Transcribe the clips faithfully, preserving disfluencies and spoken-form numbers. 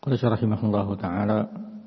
قال رحمه الله تعالى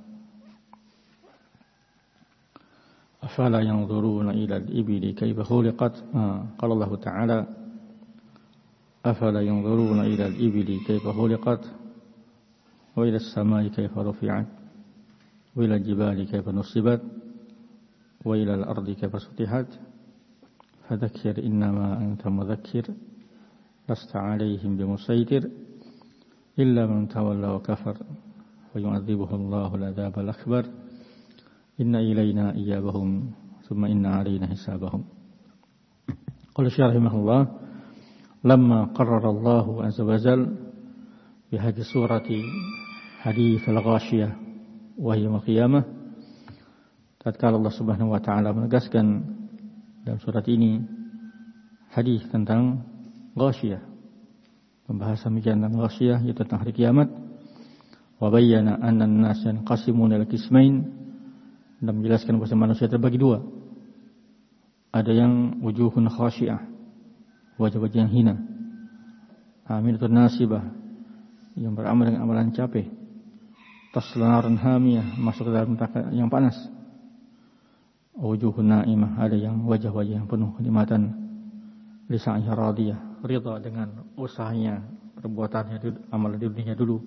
أفلا ينظرون إلى الإبل كيف خلقت آه. قال الله تعالى أفلا ينظرون إلى الإبل كيف خلقت وإلى السماء كيف رفعت وإلى الجبال كيف نصبت وإلى الأرض كيف سطحت فذكر إنما أنت مذكر لست عليهم بمسيطر إلا من تولى وكفر ويعذبه الله العذاب الأكبر إن إلينا إيابهم ثم إن علينا حسابهم. قال الشيخ رحمه الله لما قرر الله عز وجل بهذه السورة حديث الغاشية وهي يوم القيامة, tatkala Allah Subhanahu wa taala menegaskan dalam surat ini hadis tentang ghasyiyah, pembahasan bicara tentang ghasyiyah yaitu tentang hari kiamat, wa bayyana anna an-nas yanqasimun ila qismain, dan menjelaskan bahwa manusia terbagi dua. Ada yang wujuhun khasyiah, wajah-wajah yang hina, amilatun nasibah, yang beramal dengan amalan capek, tasla naran hamiyah, masuk ke dalam neraka yang panas, wujuhun naimah, ada yang wajah-wajah yang penuh kenikmatan, lisannya radiyah, ridha dengan usahanya, perbuatannya, amalan di dunia dulu.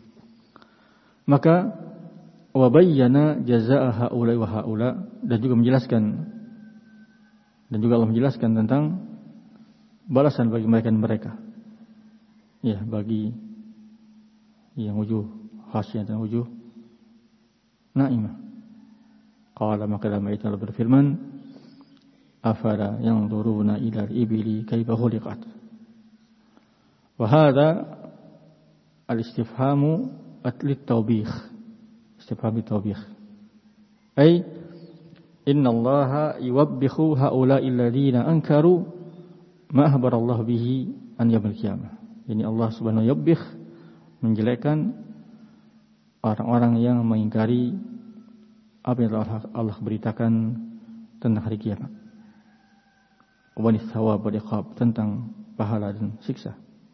Maka wa bayyana jazaa'a haula wa haula, dan juga menjelaskan dan juga Allah menjelaskan tentang balasan bagi mereka dan mereka. Ya, bagi yang wujuh khasyah dan wujuh naimah. Qala maka dalam ayat Allah berfirman, afala yanzuruna ila al-ibili kaifa khuliqat. Wa hadha al-istifhamu lit-tawbih. Istifham lit-tawbih. Ay inna Allah yuwabbihu haula'i alladziina ankaru ma akhbara Allah bihi an yaumil qiyamah. Ini Allah Subhanahu wa yuwabbih, menjelekkan orang-orang yang mengingkari apa yang telah Allah beritakan tentang hari kiamat. Wa thawab wal iqab, tentang pahala dan siksa.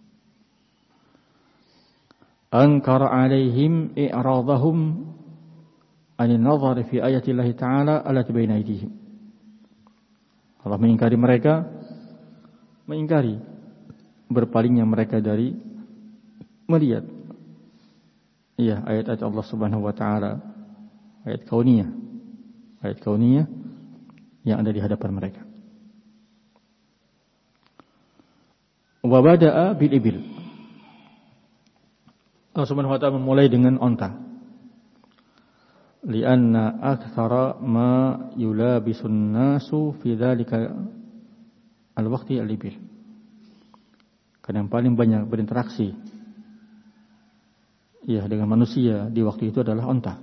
Ankara alaihim i'radahum anil nazar fi ayati Allah Ta'ala allati baina aydihim. Allah mengingkari mereka, mengingkari berpalingnya mereka dari melihat iya ayat-ayat Allah Subhanahu wa taala, ayat kauniyah, ayat kauniyah yang ada di hadapan mereka. Wa bada'a bil ibil. Allah Subhanahu wa taala memulai dengan onta. Lianna aktsara ma yulabisun nasu fi dzalika al-waqti al-ibil. Karena yang paling banyak berinteraksi ya dengan manusia di waktu itu adalah onta.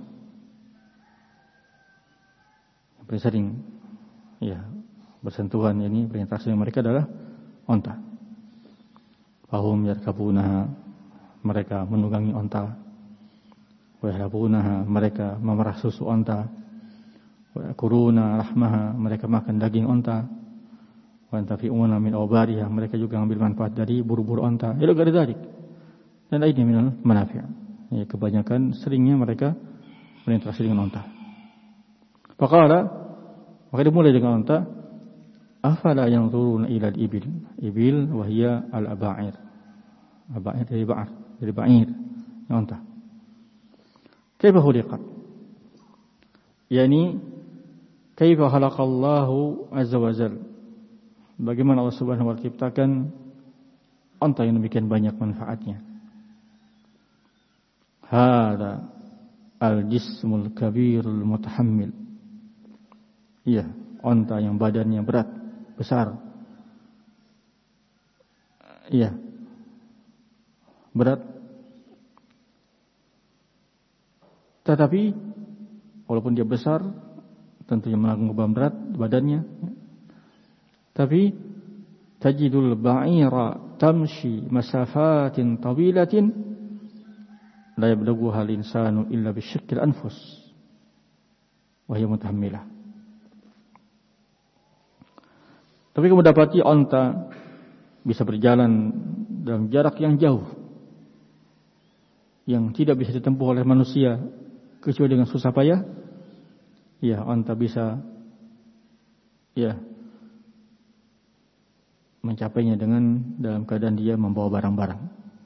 Yang paling sering ya bersentuhan ini berinteraksi dengan mereka adalah onta. Fahum yarkabunaha, mereka menunggangi onta. Wa yahrabunaha, mereka memerah susu onta. Wa yakuruna rahmaha, mereka makan daging onta. Wa yantafi'una min awbariha, mereka juga mengambil manfaat dari buru-buru onta. Ila ghairi dzalik. Dan lainnya minal manafi'. Ya, kebanyakan seringnya mereka berinteraksi dengan onta. Faqala, maka dimulai dengan onta. Afala yanzuruna ila al-ibil. Ibil wa hiya al-aba'ir. Aba'ir dari ba'ar, dari ba'ir, yang onta. Kaifa khuliqat? Yani kaifa khalaqallahu azza wa jalla. Bagaimana Allah Subhanahu wa taala ciptakan onta yang demikian banyak manfaatnya. Hada al-jismul kabirul mutahammil. Iya, onta yang badannya berat, besar. Iya. Berat. Tetapi walaupun dia besar, tentunya menanggung beban berat badannya. Tapi tajidul ba'ira tamshi masafatin tawilatin la yablughuha al-insanu illa bisyiqqil anfus wa hiya mutahammilah. Tapi kamu dapati onta bisa berjalan dalam jarak yang jauh, yang tidak bisa ditempuh oleh manusia kecuali dengan susah payah, ya onta bisa ya mencapainya dengan dalam keadaan dia membawa barang-barang.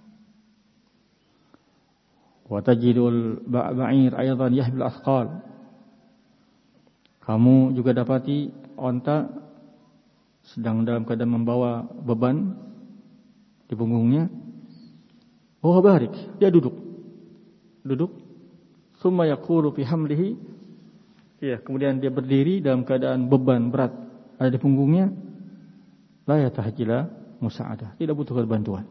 Wa tajidul ba'ir aidan yahmil athqal. Kamu juga dapati onta sedang dalam keadaan membawa beban di punggungnya. Oh barik, dia duduk. Duduk. Summa yaqulu fi hamlihi. Ya, kemudian dia berdiri dalam keadaan beban berat ada di punggungnya. La yatahjila musa'adah, tidak butuh bantuan.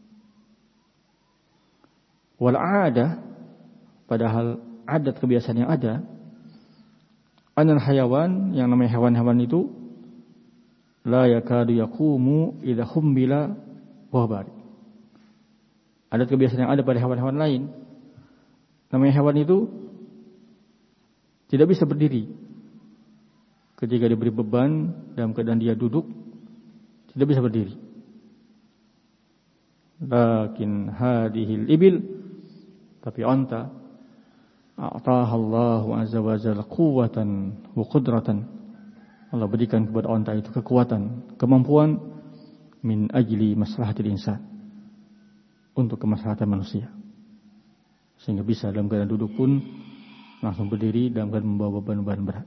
Wal 'adah, padahal adat kebiasaan yang ada, anal hayawan, yang namanya hewan-hewan itu la yakadu yaqumu idza humbila wa bari. Adat kebiasaan yang ada pada hewan-hewan lain, namanya hewan itu tidak bisa berdiri ketika diberi beban dalam keadaan dia duduk, tidak bisa berdiri. Lakin hadhil ibil, tapi onta a'taha Allahu azza wa jalla quwwatan wa qudratan. Allah berikan kepada onta itu kekuatan, kemampuan min ajli maslahatil insan, untuk kemaslahatan manusia. Sehingga bisa dalam keadaan duduk pun langsung berdiri dalam keadaan membawa beban-beban berat.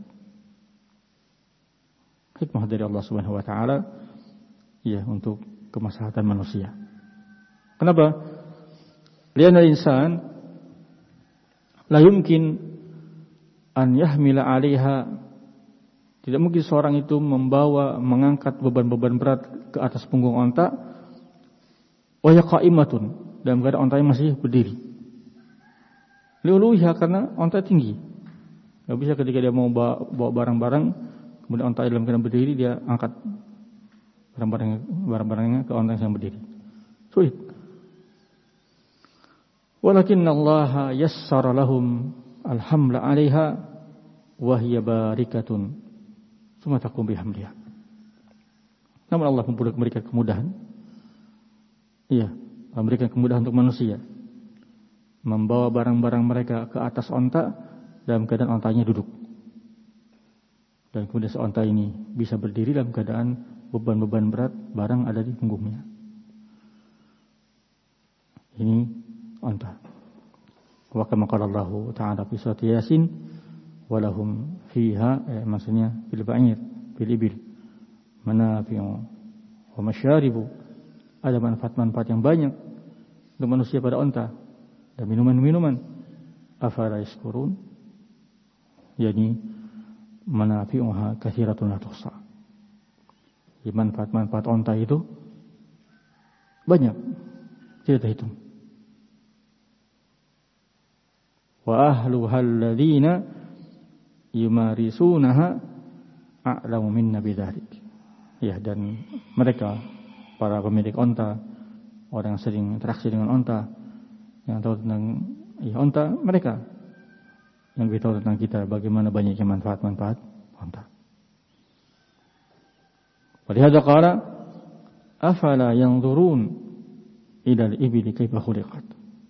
Hikmah dari Allah Subhanahu wa taala ya untuk kemaslahatan manusia. Kenapa? Lianna al-insan la yumkin an yahmila 'alaiha, tidak mungkin seorang itu membawa mengangkat beban-beban berat ke atas punggung onta wa ya qa'imatun, dalam keadaan ontanya masih berdiri. Liuluhiha, karena onta tinggi. Enggak bisa ketika dia mau bawa, bawa barang-barang kemudian onta dalam keadaan berdiri dia angkat barang-barangnya, barang-barangnya ke onta yang berdiri. Sulit. Walakin Allah yassara lahum alhamla 'alaiha wa hiya barikatun tsumma taqum bihamdiha. Namun Allah memberikan kemudahan. Iya, memberikan kemudahan untuk manusia membawa barang-barang mereka ke atas onta dalam keadaan ontanya duduk. Dan kemudian seonta ini bisa berdiri dalam keadaan beban-beban berat barang ada di punggungnya. Ini onta. Wa kama qala Allah Ta'ala fi surat Yasin, wa lahum fiha, eh, maksudnya fil ba'ir, fil ibil, manafi'u wa masyaribu, ada manfaat-manfaat yang banyak untuk manusia pada onta dan minuman-minuman. Afala yashkurun, yakni manafi'uha katsiratun la tuhsa. Manfaat-manfaat onta itu banyak, tidak terhitung. Wa ahluha alladhina yumarisunaha a'lamu minna bidzalik. Ya, dan mereka para pemilik onta, orang yang sering interaksi dengan onta, yang tahu tentang ya, onta, mereka yang lebih tahu tentang kita bagaimana banyaknya manfaat-manfaat onta. Walihada qala afala yanzurun ila al-ibli kaifa khuliqat.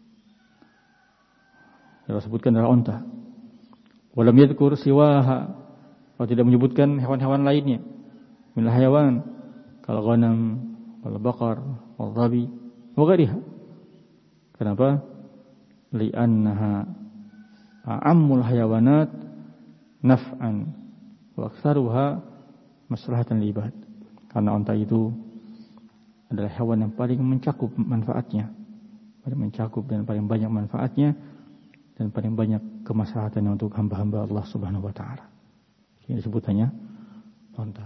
Yang disebutkan adalah onta. Walam yadhkur siwaha, atau tidak menyebutkan hewan-hewan lainnya. Min al-hayawan kal ghanam wal baqar wal dhabi wa ghairiha. Kenapa? Li'annaha a'ammul hayawanat naf'an wa aktsaruha maslahatan lil ibad. Karena onta itu adalah hewan yang paling mencakup manfaatnya, paling mencakup dan paling banyak manfaatnya, dan paling banyak kemaslahatannya untuk hamba-hamba Allah Subhanahu wa taala. Ini disebutannya onta.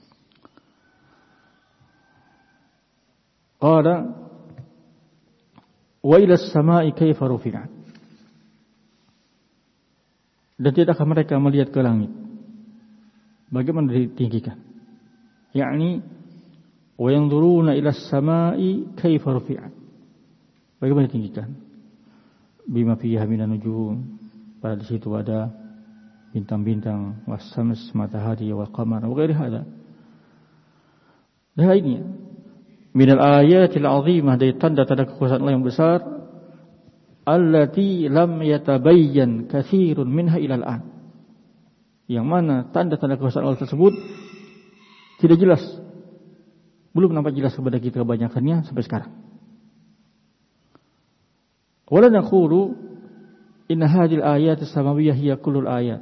Qala wa ila as-sama'i kaifa rufi'at. Dan tidakkah mereka melihat ke langit bagaimana ditinggikan? Yakni wa yanzuruna ila as-sama'i kaifa rufi'at. Bagaimana ditinggikan? Bima fiha minan nujum, pada di situ ada bintang-bintang, was-syams, matahari, wal qamar, wa ghairi hada. Dan lainnya minal ayatil azimah, dari tanda-tanda kekuasaan Allah yang besar, allati lam yatabayyan katsirun minha ilal an. Yang mana tanda-tanda kekuasaan Allah tersebut tidak jelas, belum nampak jelas kepada kita kebanyakannya sampai sekarang. Wala naqulu inna hadhil ayat as-samawiyyah hiya kullul ayat.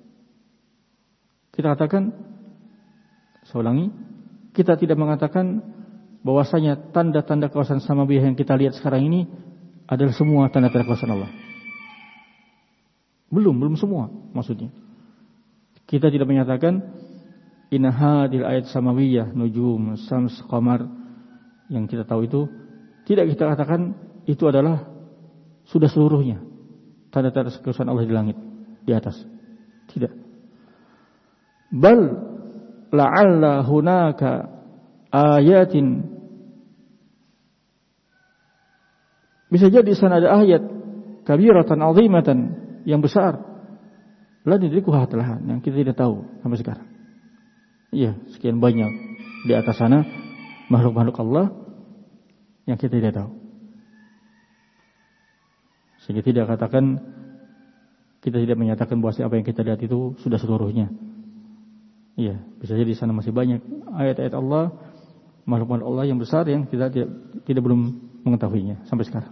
Kita katakan, saya ulangi, kita tidak mengatakan bahwasanya tanda-tanda kekuasaan samawiyah yang kita lihat sekarang ini adalah semua tanda-tanda kekuasaan Allah. Belum, belum semua maksudnya. Kita tidak menyatakan inna hadhil ayat samawiyah, nujum, syams, qamar yang kita tahu itu, tidak kita katakan itu adalah sudah seluruhnya tanda-tanda kekuasaan Allah di langit, di atas. Tidak. Bal la'alla hunaka ayatin, bisa jadi di sana ada ayat kabiratan azimatan yang besar, la nidrikuha talahan, yang kita tidak tahu sampai sekarang. Iya, sekian banyak di atas sana makhluk-makhluk Allah yang kita tidak tahu. Sehingga tidak katakan, kita tidak menyatakan bahwa apa yang kita lihat itu sudah seluruhnya. Iya, bisa jadi di sana masih banyak ayat-ayat Allah, makhluk-makhluk Allah yang besar yang kita tidak, tidak belum mengetahuinya sampai sekarang.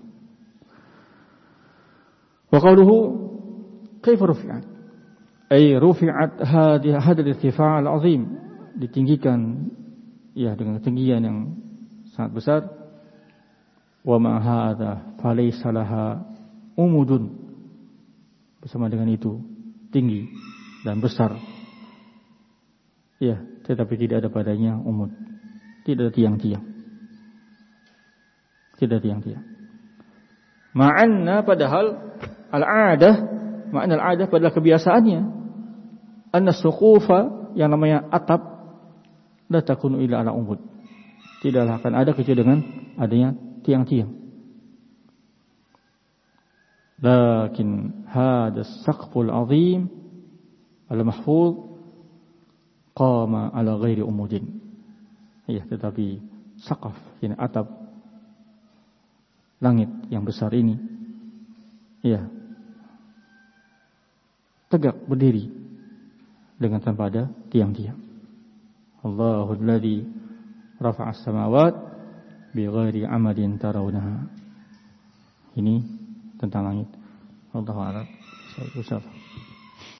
Wa qawluhu kaifa rufi'at? Ay rufi'at hadhihi hadzal irtifa' al-'azim, ditinggikan ya dengan ketinggian yang sangat besar. Wa ma hadza falaysa laha umudun, bersama dengan itu tinggi dan besar. Ya, tetapi tidak ada padanya umud, tidak ada tiang-tiang, tidak ada tiang-tiang. Ma'anna, padahal al-'adah, ma'anna al-'adah padahal kebiasaannya, anna suqufa, yang namanya atap, la takunu illa ala umud, tidaklah akan ada kecuali dengan adanya tiang-tiang. Lakin hada as-saqful 'azim al-mahfuz qama ala ghairi umudin. Ya, tetapi saqaf, ini atap langit yang besar ini, ya, tegak berdiri dengan tanpa ada tiang-tiang. Allahul ladzi rafa'a as-samawat bighairi amadin tarawunaha. Ini tentang langit. Allahu a'lam. Saya